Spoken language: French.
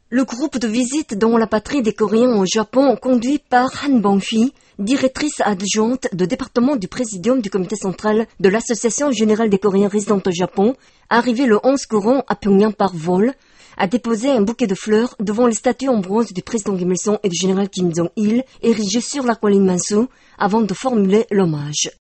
Le groupe de visite dans la patrie des Coréens au Japon, conduit par Han Bong-hui, directrice adjointe de département du présidium du comité central de l'Association générale des Coréens résidant au Japon, arrivé le 11 courant à Pyongyang par vol, a déposé un bouquet de fleurs devant les statues en bronze du président Kim Il-sung et du général Kim Jong-il, érigées sur la colline Mansu, avant de formuler l'hommage.